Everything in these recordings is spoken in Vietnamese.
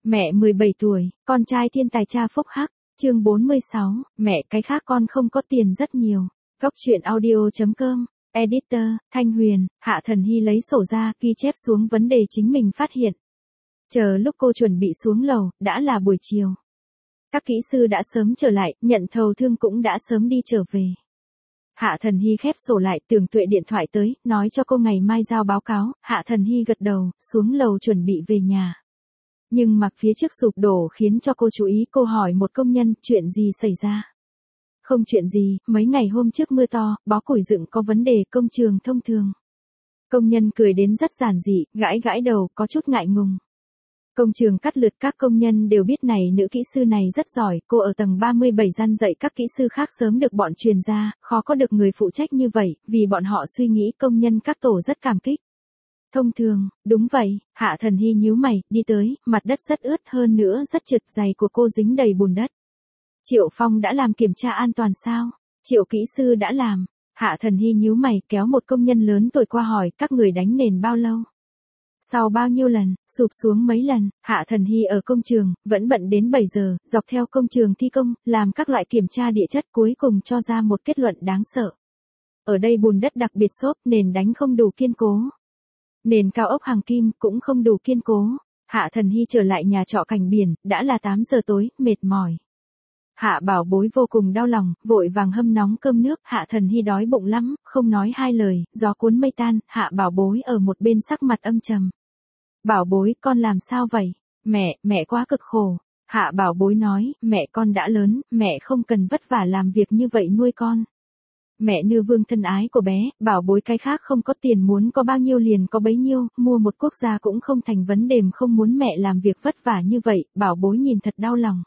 Mẹ 17 tuổi, con trai thiên tài cha phúc hắc, chương 46, mẹ cái khác con không có tiền rất nhiều. Góc truyện audio.com, editor, Thanh Huyền, Hạ Thần Hy lấy sổ ra ghi chép xuống vấn đề chính mình phát hiện. Chờ lúc cô chuẩn bị xuống lầu, đã là buổi chiều. Các kỹ sư đã sớm trở lại, nhận thầu thương cũng đã sớm đi trở về. Hạ Thần Hy khép sổ lại, Tưởng Tuệ điện thoại tới, nói cho cô ngày mai giao báo cáo. Hạ Thần Hy gật đầu, xuống lầu chuẩn bị về nhà. Nhưng mặc phía trước sụp đổ khiến cho cô chú ý. Cô hỏi một công nhân, chuyện gì xảy ra? Không chuyện gì, mấy ngày hôm trước mưa to, bó củi dựng có vấn đề, công trường thông thường. Công nhân cười đến rất giản dị, gãi gãi đầu, có chút ngại ngùng. Công trường cắt lượt, các công nhân đều biết này nữ kỹ sư này rất giỏi. Cô ở tầng 37 gian dạy các kỹ sư khác sớm được bọn truyền ra, khó có được người phụ trách như vậy, vì bọn họ suy nghĩ công nhân các tổ rất cảm kích. Thông thường, đúng vậy. Hạ Thần Hy nhíu mày, đi tới, mặt đất rất ướt, hơn nữa rất trượt, giày của cô dính đầy bùn đất. Triệu Phong đã làm kiểm tra an toàn sao? Triệu kỹ sư đã làm. Hạ Thần Hy nhíu mày, kéo một công nhân lớn tuổi qua hỏi, các người đánh nền bao lâu? Sau bao nhiêu lần, sụp xuống mấy lần? Hạ Thần Hy ở công trường, vẫn bận đến 7 giờ, dọc theo công trường thi công, làm các loại kiểm tra địa chất, cuối cùng cho ra một kết luận đáng sợ. Ở đây bùn đất đặc biệt xốp, nền đánh không đủ kiên cố. Nền cao ốc hàng kim cũng không đủ kiên cố. Hạ Thần Hy trở lại nhà trọ cạnh biển, đã là 8 giờ tối, mệt mỏi. Hạ Bảo Bối vô cùng đau lòng, vội vàng hâm nóng cơm nước. Hạ Thần Hy đói bụng lắm, không nói hai lời, gió cuốn mây tan. Hạ Bảo Bối ở một bên sắc mặt âm trầm. Bảo Bối, con làm sao vậy? Mẹ quá cực khổ. Hạ Bảo Bối nói, mẹ con đã lớn, mẹ không cần vất vả làm việc như vậy nuôi con. Mẹ nư vương thân ái của bé, Bảo Bối cái khác không có tiền, muốn có bao nhiêu liền có bấy nhiêu, mua một quốc gia cũng không thành vấn đề, không muốn mẹ làm việc vất vả như vậy. Bảo Bối nhìn thật đau lòng.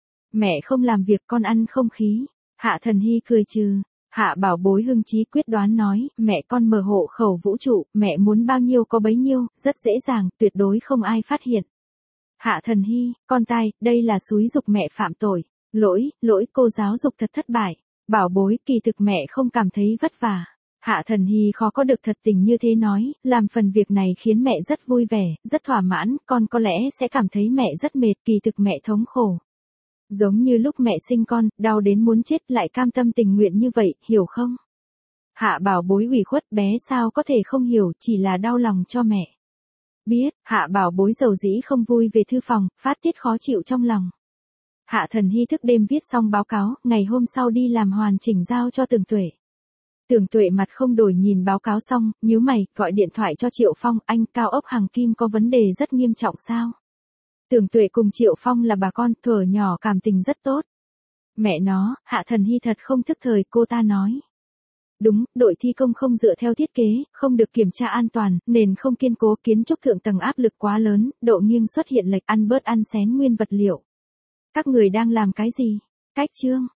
Mẹ không làm việc con ăn không khí. Hạ Thần Hy cười trừ. Hạ Bảo Bối hưng chí quyết đoán nói, mẹ con mở hộ khẩu vũ trụ, mẹ muốn bao nhiêu có bấy nhiêu, rất dễ dàng, tuyệt đối không ai phát hiện. Hạ Thần Hy, con tai, đây là xúi giục mẹ phạm tội. Lỗi, cô giáo dục thật thất bại. Bảo Bối, kỳ thực mẹ không cảm thấy vất vả. Hạ Thần Hy khó có được thật tình như thế nói, làm phần việc này khiến mẹ rất vui vẻ, rất thỏa mãn, con có lẽ sẽ cảm thấy mẹ rất mệt, kỳ thực mẹ thống khổ. Giống như lúc mẹ sinh con, đau đến muốn chết lại cam tâm tình nguyện như vậy, hiểu không? Hạ Bảo Bối ủy khuất, bé sao có thể không hiểu, chỉ là đau lòng cho mẹ. Biết, Hạ Bảo Bối dầu dĩ không vui về thư phòng, phát tiết khó chịu trong lòng. Hạ Thần Hy thức đêm viết xong báo cáo, ngày hôm sau đi làm hoàn chỉnh giao cho Tưởng Tuệ. Tưởng Tuệ mặt không đổi nhìn báo cáo xong, nhíu mày, gọi điện thoại cho Triệu Phong, anh, cao ốc hàng kim có vấn đề rất nghiêm trọng sao? Tưởng Tuệ cùng Triệu Phong là bà con, thuở nhỏ cảm tình rất tốt. Mẹ nó, Hạ Thần Hy thật không thức thời, cô ta nói. Đúng, đội thi công không dựa theo thiết kế, không được kiểm tra an toàn, nền không kiên cố, kiến trúc thượng tầng áp lực quá lớn, độ nghiêng xuất hiện lệch, ăn bớt ăn xén nguyên vật liệu. Các người đang làm cái gì? Cách chương.